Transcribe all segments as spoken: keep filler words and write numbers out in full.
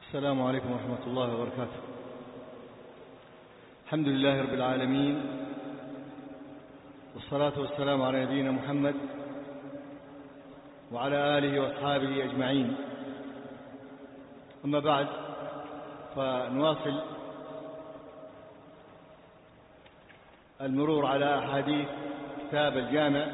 السلام عليكم ورحمة الله وبركاته. الحمد لله رب العالمين، والصلاة والسلام على نبينا محمد وعلى آله وأصحابه أجمعين. أما بعد، فنواصل المرور على أحاديث كتاب الجامع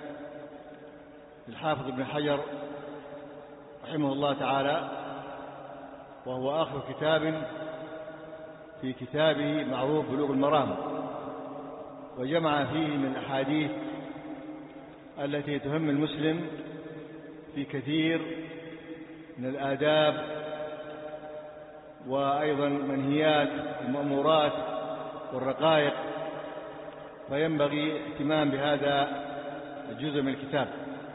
للحافظ ابن حجر رحمه الله تعالى، وهو آخر كتاب في كتابه معروف بلوغ المرام، وجمع فيه من الأحاديث التي تهم المسلم في كثير من الآداب وأيضا منهيات المأمورات والرقائق، فينبغي الاهتمام بهذا الجزء من الكتاب.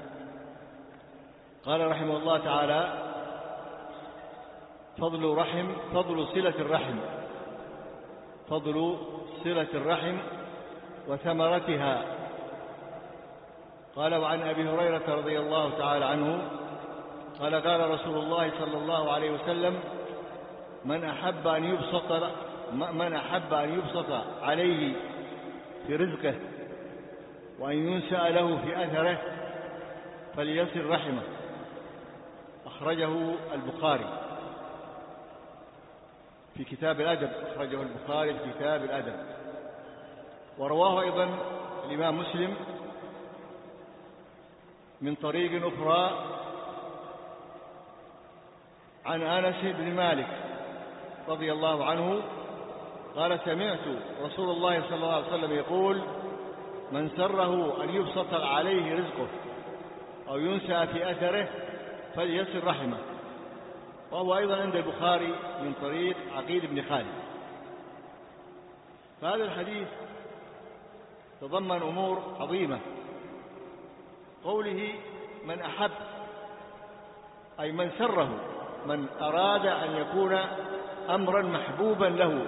قال رحمه الله تعالى: فضل رحم فضل صلة الرحم فضل صلة الرحم وثمرتها. قال: وعن أبي هريرة رضي الله تعالى عنه قال: قال رسول الله صلى الله عليه وسلم: من أحب أن يبسط من أحب أن يبسط عليه في رزقه وأن ينسأ له في أثره فليصل رحمه. أخرجه البخاري في كتاب الأدب أخرجه البخاري في كتاب الأدب ورواه أيضا الإمام مسلم من طريق أخرى عن أنس بن مالك رضي الله عنه قال: سمعت رسول الله صلى الله عليه وسلم يقول: من سره أن يبسط عليه رزقه أو ينسى في أثره فليصل رحمه. وهو أيضا عند البخاري من طريق عقيل بن خالد. فهذا الحديث تضمن أمور عظيمة. قوله من أحب، أي من سره، من أراد أن يكون أمرا محبوبا له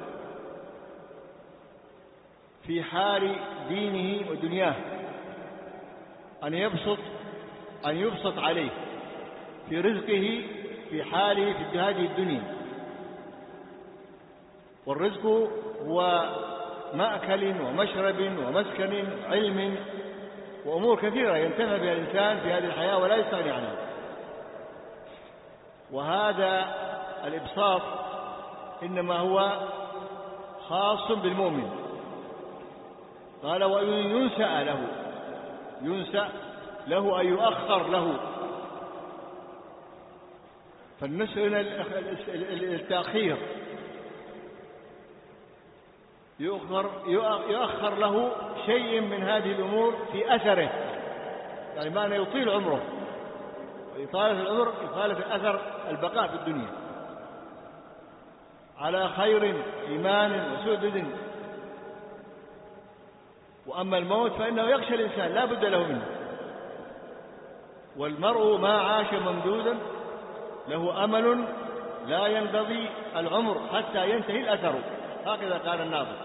في حال دينه ودنياه، أن يبسط أن يبسط عليه في رزقه في حاله في هذه الدنيا. والرزق هو مأكل ومشرب ومسكن علم وأمور كثيرة ينتفع بها الإنسان في هذه الحياة ولا يستغني عنها. وهذا الإبساط إنما هو خاص بالمؤمن. قال: وإن ينسأ له ينسأ له أي يؤخر له. فالنسأ التأخير، يؤخر, يؤخر له شيء من هذه الأمور في أثره، يعني معنى يطيل عمره. وإطالة العمر إطالة الأثر، البقاء في الدنيا على خير إيمان وسدد. وأما الموت فإنه يخشى الإنسان لا بد له منه. والمرء ما عاش ممدودا له أمل لا ينقضي العمر حتى ينتهي الأثر، هكذا قال الناظم.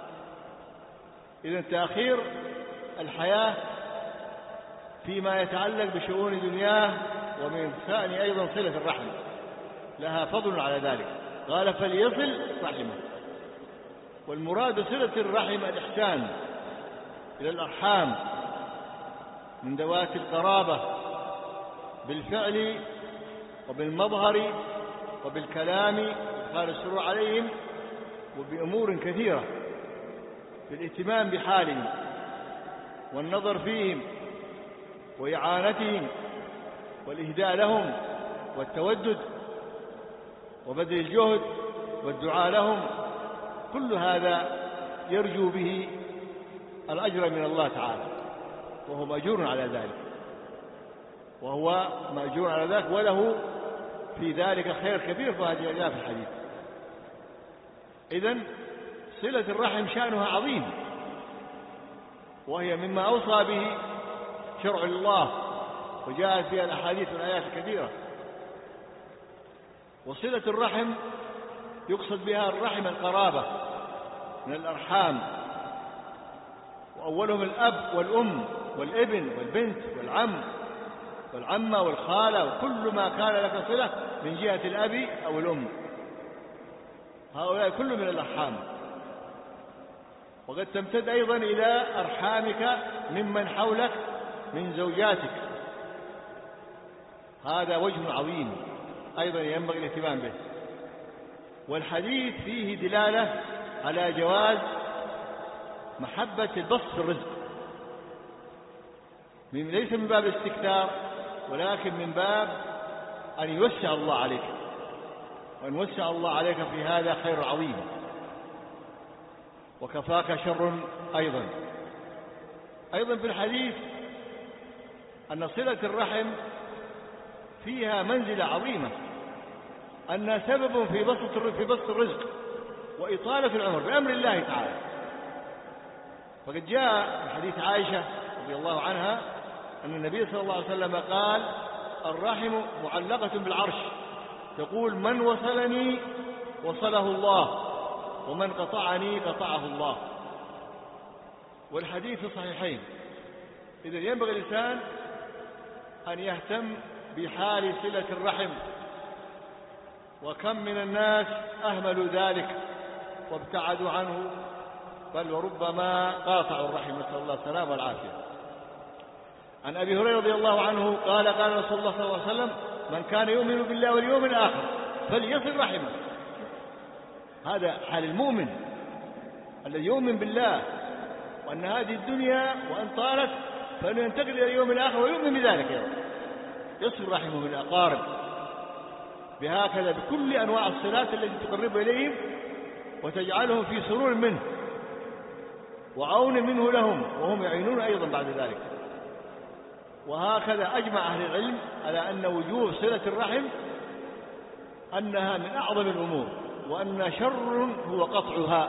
إذن تأخير الحياة فيما يتعلق بشؤون دنياه، ومن ثاني أيضا صلة الرحم لها فضل على ذلك. قال: فليصل رحمه. والمراد صلة الرحم الإحسان إلى الأرحام من ذوات القرابة بالفعل وبالمظهر وبالكلام وإدخال السرور عليهم، وبأمور كثيرة، بالاهتمام بحالهم والنظر فيهم وإعانتهم والإهداء لهم والتودد وبذل الجهد والدعاء لهم. كل هذا يرجو به الأجر من الله تعالى، وهو مأجور على ذلك وهو مأجور على ذلك وله في ذلك خير كبير. فهذه جاء في الحديث. إذن صلة الرحم شأنها عظيم، وهي مما أوصى به شرع الله، وجاءت فيها الأحاديث والآيات الكثيرة. وصلة الرحم يقصد بها الرحم القرابة من الأرحام، وأولهم الأب والأم والابن والبنت والعم والعمة والخالة وكل ما كان لك صلة من جهة الأب أو الأم، هؤلاء كل من الأرحام. وقد تمتد أيضا إلى أرحامك ممن حولك من زوجاتك، هذا وجه عظيم أيضا ينبغي الاهتمام به. والحديث فيه دلالة على جواز محبة البسط في الرزق، ليس من باب الاستكثار ولكن من باب أن يوسع الله عليك، وأن يوسع الله عليك في هذا خير عظيم، وكفاك شر أيضا. أيضا في الحديث أن صلة الرحم فيها منزلة عظيمة، أنها سبب في بسط في بسط الرزق وإطالة العمر بأمر الله تعالى. فقد جاء في حديث عائشة رضي الله عنها أن النبي صلى الله عليه وسلم قال: الرحم معلقة بالعرش، تقول: من وصلني وصله الله، ومن قطعني قطعه الله. والحديث في الصحيحين. إذا ينبغي الإنسان أن يهتم بحال صلة الرحم، وكم من الناس أهملوا ذلك وابتعدوا عنه، بل وربما قاطعوا الرحم، نسأل الله السلامة والعافية. عن أبي هريرة رضي الله عنه قال: قال رسول الله صلى الله عليه وسلم: من كان يؤمن بالله واليوم الآخر فليصل رحمه. هذا حال المؤمن الذي يؤمن بالله وأن هذه الدنيا وأن طالت فإنه ينتقل إلى اليوم الآخر ويؤمن بذلك، يصل رحمه من الأقارب بهكذا بكل أنواع الصلات التي تقرب إليهم وتجعلهم في سرور منه وعون منه لهم، وهم يعينون أيضا بعد ذلك. وهكذا أجمع أهل العلم على أن وجوب صلة الرحم أنها من أعظم الأمور، وأن شر هو قطعها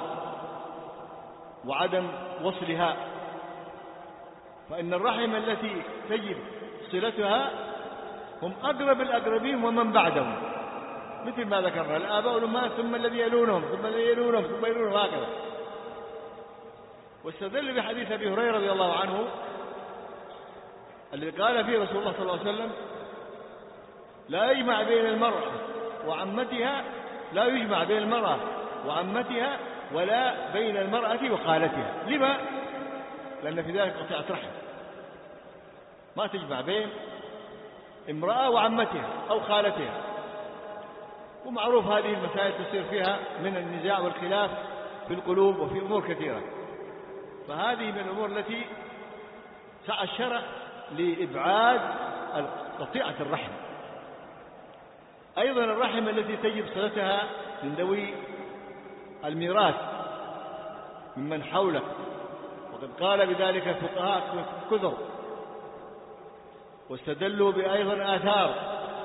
وعدم وصلها. فإن الرحم التي تجب صلتها هم أقرب الأقربين ومن بعدهم، مثل ما ذكرنا: الآباء والأمهات، ثم الذي يلونهم، ثم الذي يلونهم، ثم يلونهم، هكذا. واستدل بحديث أبي هريرة رضي الله عنه الذي قال فيه رسول الله صلى الله عليه وسلم: لا يجمع بين المرأة وعمتها لا يجمع بين المرأة وعمتها ولا بين المرأة وخالتها. لما؟ لأن في ذلك قطيعة رحم، ما تجمع بين امرأة وعمتها أو خالتها. ومعروف هذه المسائل تصير فيها من النزاع والخلاف في القلوب وفي أمور كثيرة، فهذه من الأمور التي سعى الشرع لإبعاد قطيعة الرحم. أيضا الرحم التي تجب صلتها من ذوي الميراث ممن حولك، وقد قال بذلك الفقهاء كثر، واستدلوا بأيضا آثار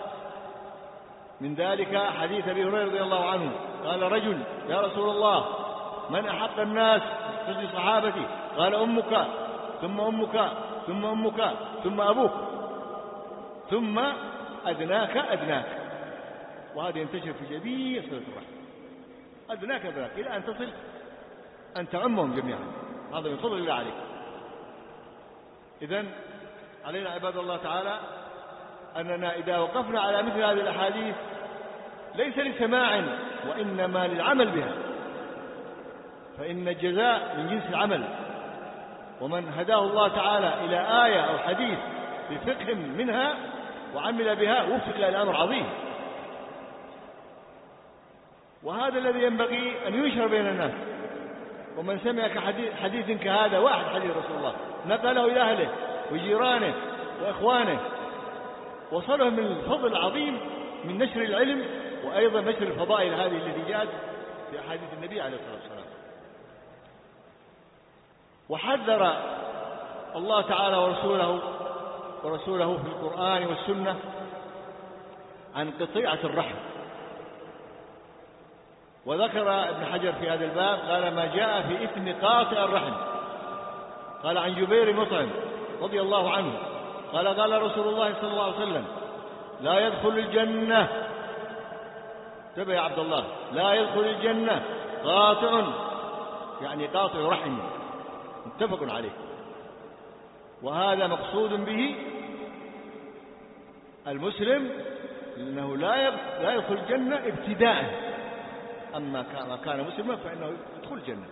من ذلك حديث أبي هريرة رضي الله عنه قال رجل: يا رسول الله، من أحق الناس في صحابتي؟ قال: أمك، ثم أمك، ثم أمك، ثم أبوك، ثم أدناك أدناك. وهذا ينتشر في جميع صلة الرحم، أدناك أدناك، إلى أن تصل أن تعمهم جميعا. هذا من فضل الله عليك. إذن علينا عباد الله تعالى أننا إذا وقفنا على مثل هذه الأحاديث ليس لسماع وإنما للعمل بها، فإن الجزاء من جنس العمل. ومن هداه الله تعالى إلى آية أو حديث بفقه منها وعمل بها وفق إلى الأمر عظيم. وهذا الذي ينبغي أن ينشر بين الناس. ومن سمع حديث كهذا، واحد حديث رسول الله، نقله إلى أهله وجيرانه وإخوانه، وصلهم من الفضل العظيم من نشر العلم، وأيضا نشر الفضائل هذه التي جاءت في أحاديث النبي عليه الصلاة والسلام. وحذر الله تعالى ورسوله ورسوله في القرآن والسنة عن قطيعة الرحم. وذكر ابن حجر في هذا الباب قال: ما جاء في إثم قاطع الرحم. قال عن جبير مطعم رضي الله عنه قال: قال رسول الله صلى الله عليه وسلم: لا يدخل الجنة، انتبه يا عبد الله، لا يدخل الجنة قاطع، يعني قاطع رحم، متفق عليه. وهذا مقصود به المسلم أنه لا لا يدخل الجنة ابتداء، أما ما كان مسلما فإنه يدخل الجنة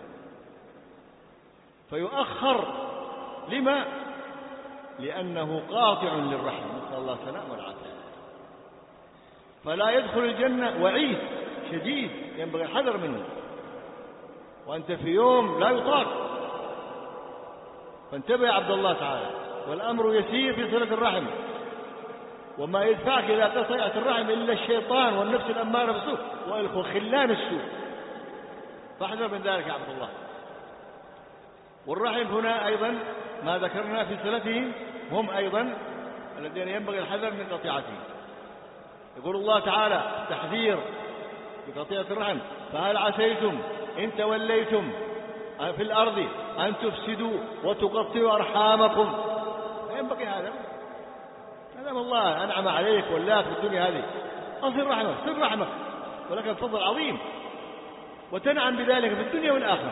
فيؤخر. لما؟ لأنه قاطع للرحم، نسأل الله السلامة والعافية. فلا يدخل الجنة، وعيد شديد ينبغي الحذر منه، وأنت في يوم لا يطاق. فانتبه يا عبد الله تعالى، والأمر يسير في صلة الرحم، وما يدفعك إلى قطيعة الرحم إلا الشيطان والنفس الأمارة بالسوء وخلان السوء، فاحذر من ذلك يا عبد الله. والرحم هنا أيضا ما ذكرنا في صلتهم هم أيضا الذين ينبغي الحذر من قطيعتهم. يقول الله تعالى تحذير بقطيعة الرحم: فهل عسيتم إن توليتم في الأرض أن تفسدوا وتقطعوا أرحامكم. ينبغي هذا، هذا الله أنعم عليك ولاك في الدنيا هذه، أصل رحمك، صل رحمك، ولك الفضل عظيم، وتنعم بذلك في الدنيا والآخرة.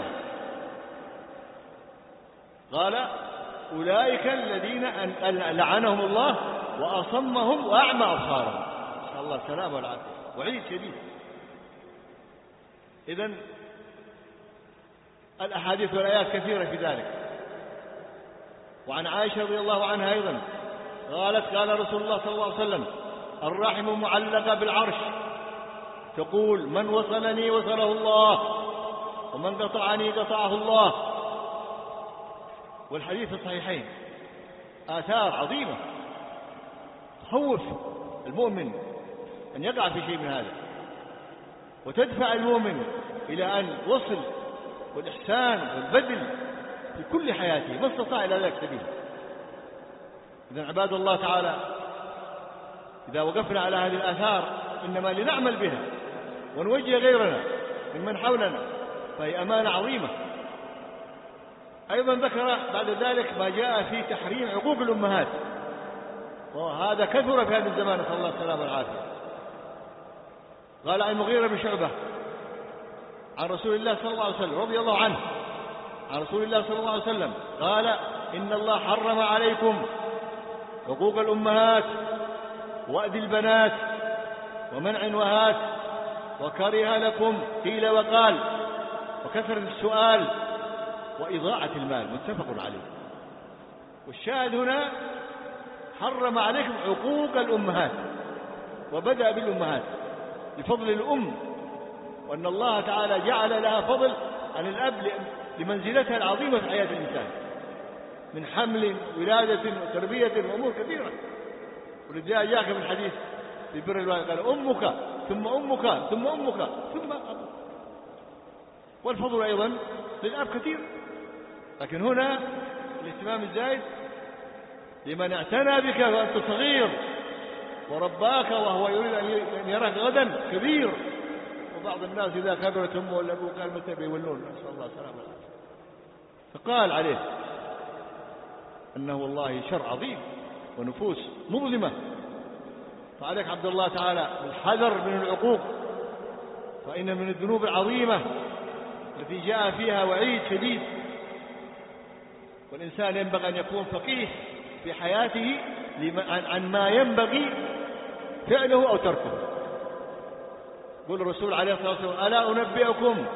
قال: أولئك الذين لعنهم الله وأصمهم وأعمى أبصارهم. نسأل الله السلامة والعافية، وعيد شديد. إذن الأحاديث والآيات كثيرة في ذلك. وعن عائشة رضي الله عنها أيضا قالت: قال رسول الله صلى الله عليه وسلم: الرحم معلقة بالعرش، تقول: من وصلني وصله الله، ومن قطعني قطعه الله. والحديث في الصحيحين آثار عظيمة تخوف المؤمن أن يقع في شيء من هذا، وتدفع المؤمن إلى أن وصل والإحسان والبذل في كل حياته ما استطاع إلى ذلك سبيل. إذن عباد الله تعالى، إذا وقفنا على هذه الآثار إنما لنعمل بها ونوجه غيرنا ممن حولنا، فهي أمانة عظيمة. أيضا ذكر بعد ذلك ما جاء في تحريم عقوق الأمهات، وهذا كثر في هذا الزمان، نسأل الله السلامة والعافية. قال عن المغيرة بن شعبة عن رسول الله صلى الله عليه وسلم رضي الله عنه عن رسول الله صلى الله عليه وسلم قال: إن الله حرم عليكم عقوق الأمهات وأذي البنات ومنع وهات، وكره لكم قيل وقال وكثرة السؤال وإضاعة المال. متفق عليه. والشاهد هنا حرم عليكم عقوق الأمهات، وبدأ بالأمهات لفضل الأم، وأن الله تعالى جعل لها فضل عن الأب لمنزلتها العظيمة في حياة الإنسان من حمل ولادة وتربية وأمور كثيرة. ولذلك جاءك في الحديث في بر الوالد قال: أمك ثم أمك ثم أمك ثم أبوك. والفضل أيضا للأب كثير، لكن هنا الاهتمام الزايد لمن اعتنى بك وأنت صغير ورباك وهو يريد أن يراك غدا كبير. وبعض الناس إذا كبرت أمه ولا أبوه قال: متى بيولون؟ نسأل الله السلامة والعافية. فقال عليه أنه والله شر عظيم ونفوس مظلمة. فعليك عبد الله تعالى الحذر من العقوق، فإن من الذنوب العظيمة التي جاء فيها وعيد شديد. والإنسان ينبغي أن يكون فقيه في حياته عن ما ينبغي فعله أو تركه. يقول الرسول عليه الصلاة والسلام: ألا أنبئكم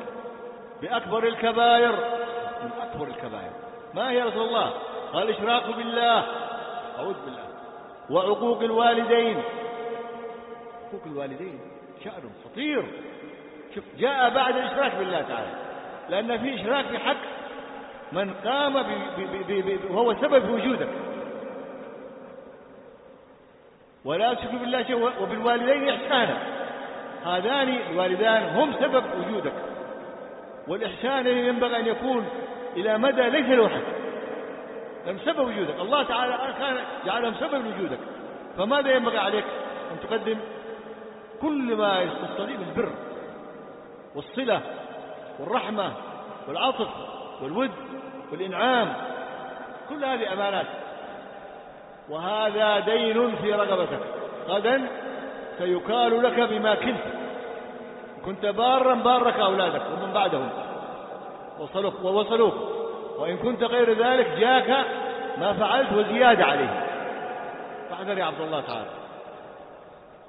بأكبر الكبائر؟ من أكبر الكبائر ما هي يا رسول الله؟ قال: الإشراك بالله، أعوذ بالله، وعقوق الوالدين. عقوق الوالدين شأن خطير. شوف، جاء بعد الإشراك بالله تعالى، لأن في إشراك في حق من قام وهو سبب في وجودك. ولا تشرك بالله شيء، وبالوالدين إحسانا. هذان الوالدان هم سبب وجودك، والإحسان ينبغي أن يكون إلى مدى ليس له حد، لأن سبب وجودك الله تعالى كان جعلهم سبب وجودك. فماذا ينبغي عليك؟ أن تقدم كل ما يستطيع من البر والصلة والرحمة والعطف والود والإنعام. كل هذه أمانات، وهذا دين في رقبتك، غدا سيكال لك بما كنت. كنت بارا بارك أولادك ومن بعدهم وصلوك ووصلوك، وإن كنت غير ذلك جاك ما فعلت وزيادة عليه. فاحذر يا عبد الله تعالى.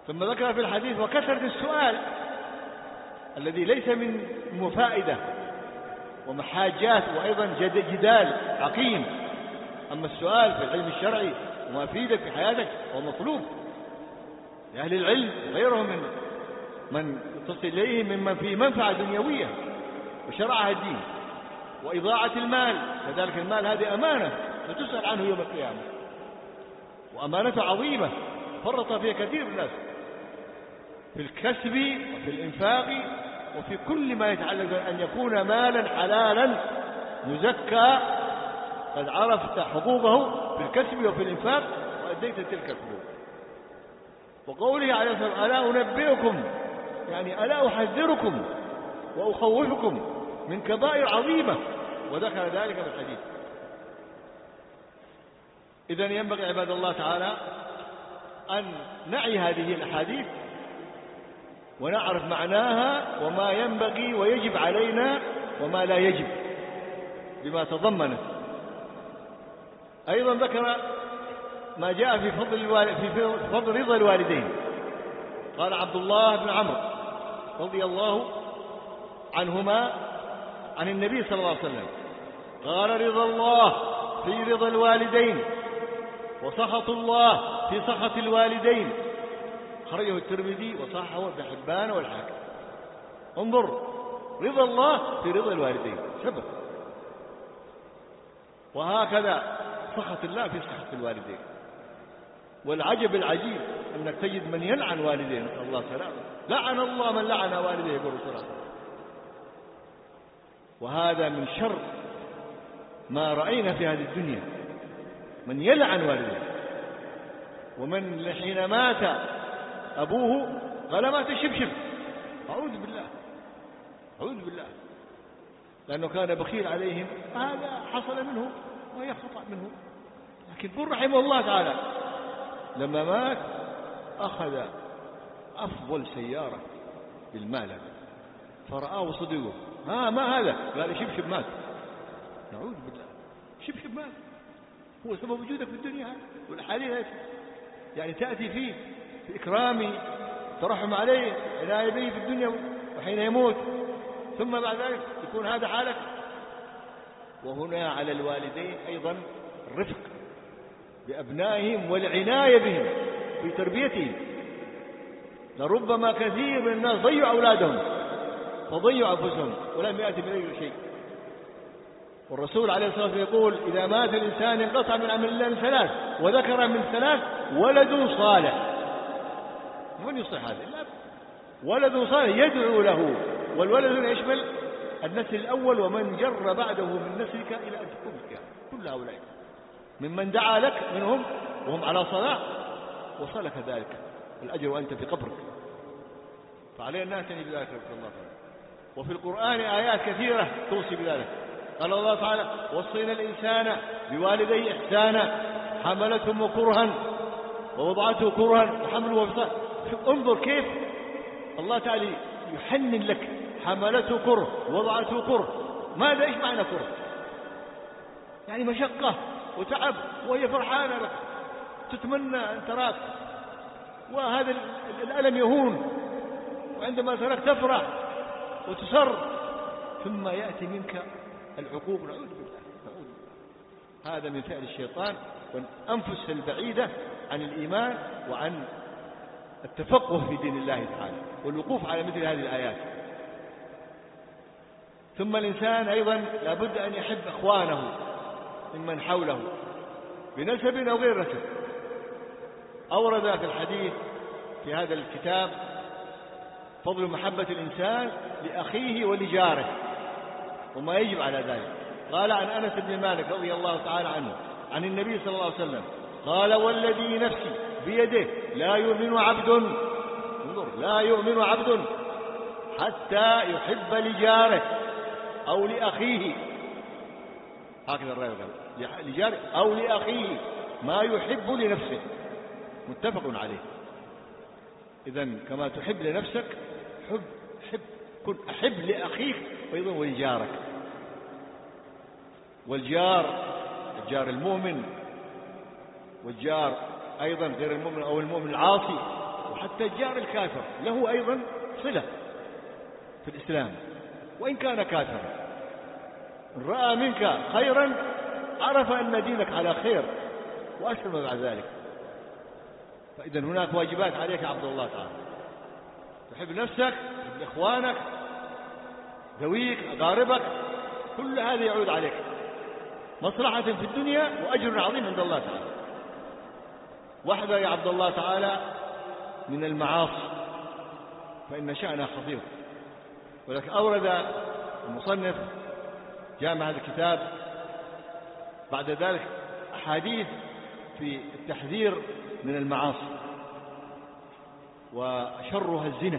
ثم ذكر في الحديث وكثرة السؤال الذي ليس من مفائدة ومحاجات وأيضا جدال عقيم. أما السؤال في العلم الشرعي وما يفيدك في حياتك هو مطلوب لأهل العلم غيرهم من من تصل إليهم ممن فيه منفعة دنيوية وشرعها الدين. وإضاعة المال كذلك، المال هذه أمانة ستسأل عنه يوم القيامة، وأمانة عظيمة فرط فيها كثير من الناس في الكسب وفي الإنفاق وفي كل ما يتعلق أن يكون مالا حلالا مزكى قد عرفت حقوقه في الكسب وفي الإنفاق وأديت تلك الحقوق. وقوله عليه الصلاة والسلام ألا أنبئكم يعني ألا أحذركم وأخوفكم من كبائر عظيمة، وذكر ذلك في الحديث. إذن ينبغي عباد الله تعالى أن نعي هذه الأحاديث ونعرف معناها وما ينبغي ويجب علينا وما لا يجب بما تضمنت. أيضا ذكر ما جاء في فضل, الوالد في فضل رضا الوالدين. قال عبد الله بن عمرو رضي الله عنهما عن النبي صلى الله عليه وسلم قال رضا الله في رضا الوالدين وسخط الله في سخط الوالدين. خرجه الترمذي وصححه ابن حبان والحاكم. انظر، رضا الله في رضا الوالدين سبب، وهكذا سخط الله في سخط الوالدين. والعجب العجيب أنك تجد من يلعن والديه، نسأل الله السلامة. لعن الله من لعن والديه يقول رسول الله. وهذا من شر ما رأينا في هذه الدنيا، من يلعن والديه. ومن حين مات أبوه قال مات شبشب، أعوذ بالله أعوذ بالله، لأنه كان بخيل عليهم. هذا حصل منه وهي خطأ منه. لكن بر رحمه الله تعالى لما مات أخذ أفضل سيارة بالمال فرآه صديقه، ها ما هذا؟ قال شبشب مات. نعوذ بالله، شبشب مات هو سبب وجودك في الدنيا. والحديث يعني تأتي فيه في إكرامه ترحم عليه عناية به في الدنيا وحين يموت، ثم بعد ذلك يكون هذا حالك. وهنا على الوالدين أيضا الرفق بأبنائهم والعناية بهم في تربيتهم. لربما كثير من الناس ضيعوا أولادهم فضيعوا أنفسهم ولم يأتي بغير شيء. والرسول عليه الصلاة والسلام يقول إذا مات الإنسان انقطع من عمل الله من ثلاث، وذكر من ثلاث ولد صالح. من يصلح هذا؟ لا، ولد صالح يدعو له. والولد يشمل النسل الأول ومن جر بعده من نسلك إلى أن تقوم القيامة، كل هؤلاء ممن دعا لك منهم وهم على صلاة وصلك ذلك الأجر وأنت في قبرك. فعلينا أن نعتني بذلك رضي الله تعالى. وفي القرآن آيات كثيرة توصي بذلك. قال الله تعالى وصينا الإنسان بوالديه إحسانا حملته كرها ووضعته كرها وحمله وفصاله. انظر كيف الله تعالى يحنن لك، حملته كره ووضعته كره. ماذا إيش معنى كره؟ يعني مشقة وتعب، وهي فرحانة لك تتمنى أن تراك، وهذا الألم يهون، وعندما تراك تفرح وتسر، ثم يأتي منك العقوق. نعوذ بالله نعوذ بالله. هذا من فعل الشيطان والأنفس البعيدة عن الإيمان وعن التفقه في دين الله تعالى والوقوف على مثل هذه الآيات. ثم الإنسان أيضا لابد أن يحب أخوانه ممن حوله بنسب أو غير نسب. أورد في الحديث في هذا الكتاب فضل محبة الإنسان لأخيه ولجاره وما يجب على ذلك. قال عن أنس بن مالك رضي الله تعالى عنه عن النبي صلى الله عليه وسلم قال والذي نفسي بيده لا يؤمن عبد، انظر، لا يؤمن عبد حتى يحب لجاره أو لأخيه، هكذا الرأي قال لجاره أو لأخيه ما يحب لنفسه، متفق عليه. إذن كما تحب لنفسك حب حب كن أحب لأخيك أيضا ولجارك. والجار الجار المؤمن والجار أيضا غير المؤمن أو المؤمن العاصي وحتى الجار الكافر له أيضا صلة في الإسلام وإن كان كافرا. إن رأى منك خيرا عرف أن دينك على خير وأسلم بعد ذلك. فإذا هناك واجبات عليك يا عبد الله تعالى، تحب نفسك، تحب إخوانك، ذويك، أقاربك، كل هذا يعود عليك مصلحة في الدنيا وأجر عظيم عند الله تعالى. واحذر يا عبد الله تعالى من المعاصي فإن شأنها خطير. ولكن أورد المصنف جامع هذا الكتاب بعد ذلك أحاديث في التحذير من المعاصي، وشرها الزنا،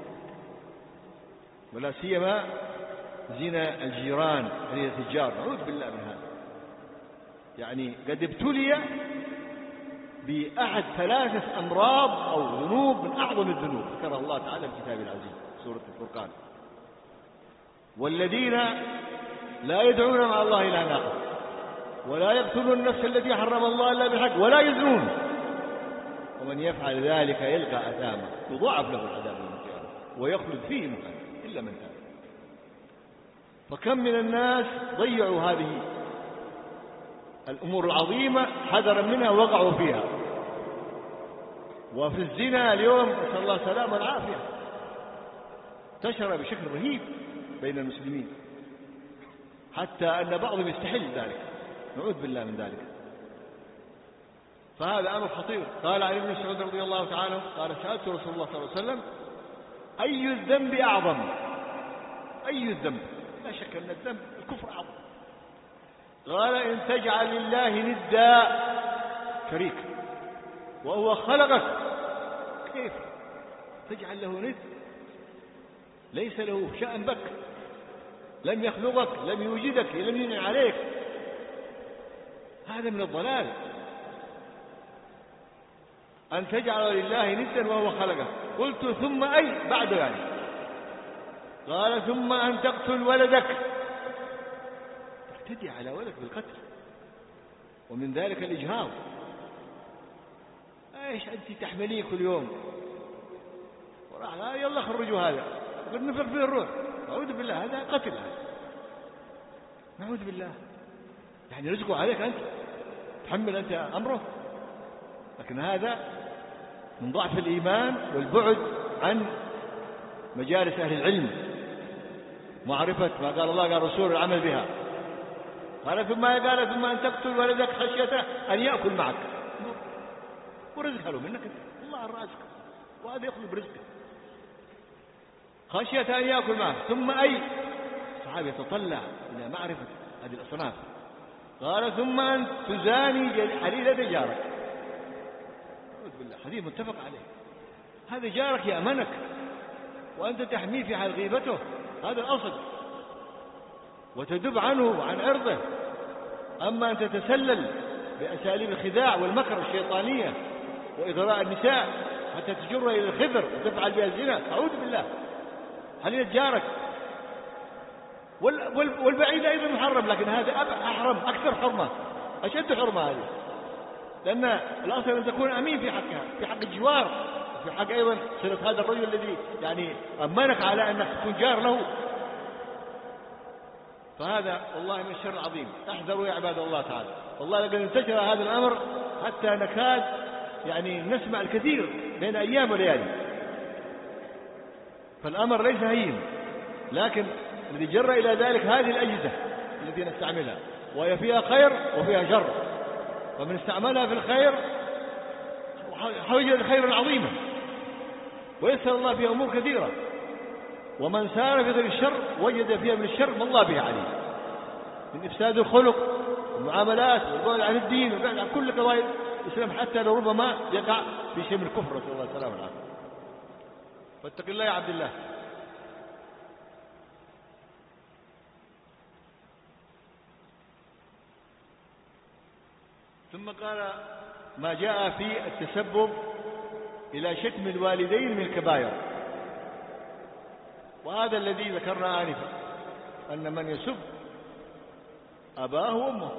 ولا سيما زنا الجيران زنا التجار، نعوذ بالله من هذا. يعني قد ابتلي بأحد ثلاثة أمراض أو ذنوب من أعظم الذنوب ذكرها الله تعالى في كتابه العزيز سورة الفرقان: والذين لا يدعون مع الله إلها آخر، ولا يقتلون النفس التي حرم الله إلا بالحق، ولا يزنون، ومن يفعل ذلك يلقى أثاما يضاعف له العذاب يوم القيامة ويخلد فيه مهانا إلا من تاب. فكم من الناس ضيعوا هذه الأمور العظيمة حذرا منها وقعوا فيها. وفي الزنا اليوم نسأل الله السلامة والعافية انتشر بشكل رهيب بين المسلمين، حتى أن بعضهم يستحل ذلك، نعوذ بالله من ذلك. فهذا أمر خطير. قال علي بن مسعود رضي الله تعالى قال: سألت رسول الله صلى الله عليه وسلم: أي الذنب أعظم؟ أي الذنب؟ لا شك أن الذنب الكفر أعظم. قال: إن تجعل لله ندا شريك وهو خلقك. كيف تجعل له ند؟ ليس له شأن بك، لم يخلقك، لم يوجدك، لم ينعم عليك. هذا من الضلال. أن تجعل لله ندا وهو خلقك. قلت: ثم أي بعد ذلك؟ قال: ثم أن تقتل ولدك، تعتدي على ولدك بالقتل، ومن ذلك الإجهاض. ايش أنت تحمليه كل يوم وراح لا يلا خرجوا هذا قد نفق فيه الروح، أعوذ بالله، هذا قتل، نعوذ بالله. يعني رزقه عليك أنت، تحمل أنت أمره. لكن هذا من ضعف الإيمان والبعد عن مجالس أهل العلم، معرفة ما قال الله قال رسول العمل بها. قال ثم قال ثم أن تقتل ولدك خشيته أن يأكل معك، ورزق له منك الله الرازق، وهذا يخلق برزقه، خشية أن يأكل معك. ثم أي الصحابة يتطلع إلى معرفة هذه الأصناف. قال ثم أن تزاني حليلة جارك. أعوذ بالله، حديث متفق عليه. هذا جارك يأمنك وأنت تحميه في حال غيبته، هذا الأصل، وتدب عنه وعن عرضه. أما أن تتسلل بأساليب الخداع والمكر الشيطانية وإغراء النساء حتى تجر إلى الخبر وتفعل بها الزنا، أعوذ بالله، حليلة جارك. والبعيد أيضا محرم، لكن هذا أحرم، أكثر حرمة، أشد حرمة هذه، لأن الأصل أن تكون أمين في حقها، في حق الجوار، في حق أيضا صلة هذا الرجل الذي يعني أمنك على أنك تكون جار له. فهذا والله من الشر العظيم. احذروا يا عباد الله تعالى، والله لقد انتشر هذا الأمر حتى نكاد يعني نسمع الكثير بين أيام وليالي. فالأمر ليس هين، لكن الذي جر إلى ذلك هذه الأجهزة التي نستعملها، وهي فيها خير وفيها شر، فمن استعملها في الخير وجد خيرا عظيما ويسر الله فيها أمور كثيرة، ومن سار في طريق الشر وجد فيها من الشر ما الله به عليه، من إفساد الخلق والمعاملات والبعد عن الدين والبعد عن كل قضايا الإسلام، حتى لو ربما يقع في شيء من الكفر، نسأل الله السلامة والعافية. فاتق الله يا عبد الله. ثم قال ما جاء في التسبب إلى شتم الوالدين من الكبائر، وهذا الذي ذكرنا آنفا، أن من يسب أباه وأمه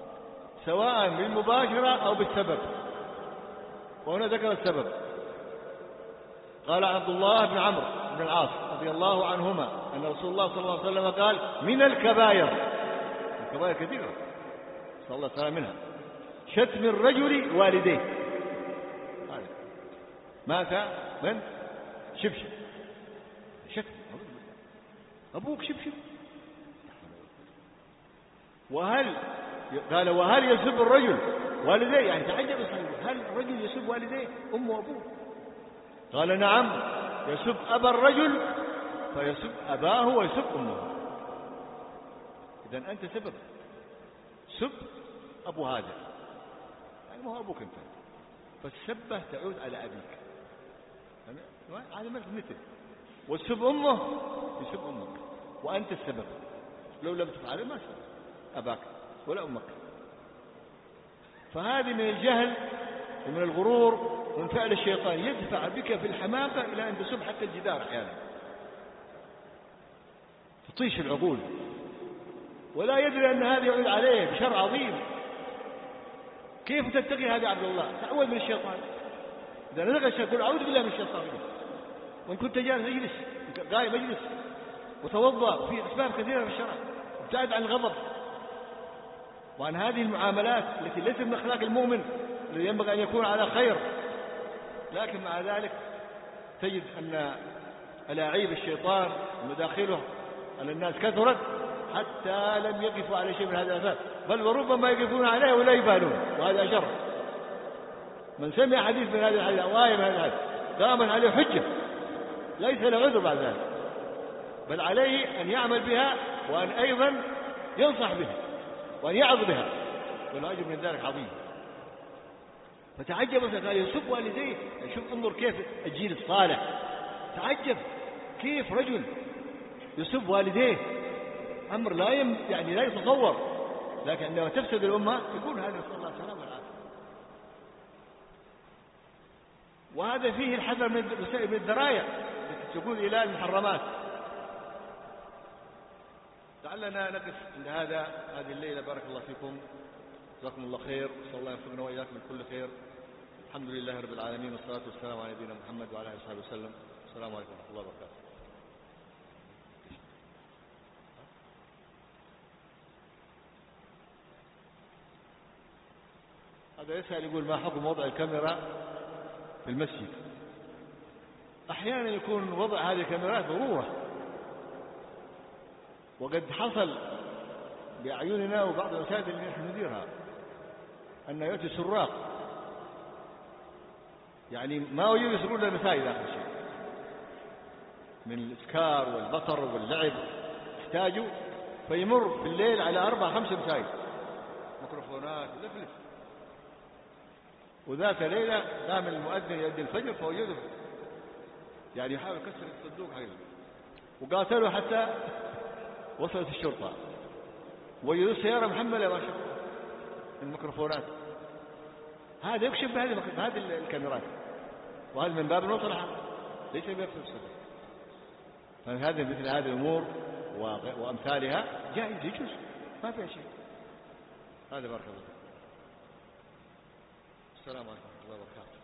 سواء بالمباشرة أو بالسبب، وهنا ذكر السبب، قال عبد الله بن عمرو بن العاص رضي الله عنهما أن رسول الله صلى الله عليه وسلم قال من الكبائر، الكبائر كثيرة صلى الله عليه وسلم منها شتم الرجل والديه. مات من شبشب، شتم أبوك شبشب. وهل قال وهل يسب الرجل والديه؟ يعني تعجب هل الرجل يسب والديه أمه وأبوه؟ قال نعم، يسب أبا الرجل فيسب أباه ويسب أمه. إذن أنت سبب، سب أبو هذا يعني ما هو أبوك أنت، فالسبة تعود على أبيك هذا مثل، والسب أمه يسب أمك وأنت السبب، لو لم تفعله ما سبب أباك ولا أمك. فهذه من الجهل ومن الغرور ومن فعل الشيطان، يدفع بك في الحماقة إلى أن تسب حتى الجدار أحيانا، تطيش العقول ولا يدري أن هذا يعود عليه بشر عظيم. كيف تتقي هذا عبد الله؟ تعوذ من الشيطان. إذا نزغ الشيطان قل أعوذ بالله من الشيطان، وإن كنت جالس اجلس قائم اجلس وتوضأ، في أسباب كثيرة في الشرع، ابتعد عن الغضب وعن هذه المعاملات التي ليست من أخلاق المؤمن الذي ينبغي أن يكون على خير. لكن مع ذلك تجد أن ألاعيب الشيطان ومداخله على الناس كثرت حتى لم يقفوا على شيء من هذا الأساس، بل وربما يقفون عليه ولا يبالون، وهذا أشر. من سمع حديث من هذا الحديث أو آية من هذا الحديث قامت عليه حجة ليس له عذر بعد ذلك، بل عليه أن يعمل بها وأن أيضا ينصح بها وأن يعظ بها، والأجر من ذلك عظيم. فتعجب قال يسب والديه، شوف انظر كيف الجيل الصالح، تعجب كيف رجل يسب والديه، أمر لا يم يعني لا يتصور، لكن عندما تفسد الأمة يقول هذا نسأل الله السلامة والعافية. وهذا فيه الحذر من الذرائع التي تقول إلى المحرمات. لعلنا نقف عند هذا هذه الليلة. بارك الله فيكم، جزاكم الله خير، صلى الله يوفقنا وإياكم من كل خير. الحمد لله رب العالمين، والصلاة والسلام على نبينا محمد وعلى آله وصحبه وسلم. السلام عليكم ورحمة الله وبركاته. هذا يسأل يقول ما حكم وضع الكاميرا في المسجد؟ أحيانا يكون وضع هذه الكاميرات ضرورة، وقد حصل بأعيننا وبعض الأساتذة اللي نحن نديرها أن يأتي سراق، يعني ما وجدوا يسرون المساجد آخر شيء من الإسكار والبطر واللعب يحتاجوا، فيمر في الليل على أربع خمس مساجد ميكروفونات ولفلف. وذات ليلة قام المؤذن يؤذن الفجر فوجده يعني يحاول يكسر الصندوق حقه، وقاتلوا حتى وصلت الشرطة، وجدوا السيارة محملة ما شاء الله الميكروفونات. هذا يكشف بهذه بهذه الكاميرات، وهذا من باب المصلحة ليس من باب الصدق. فهذا مثل هذه الأمور وأمثالها جائز يجوز ما فيها شيء. هذا بارك الله. السلام عليكم ورحمة الله وبركاته.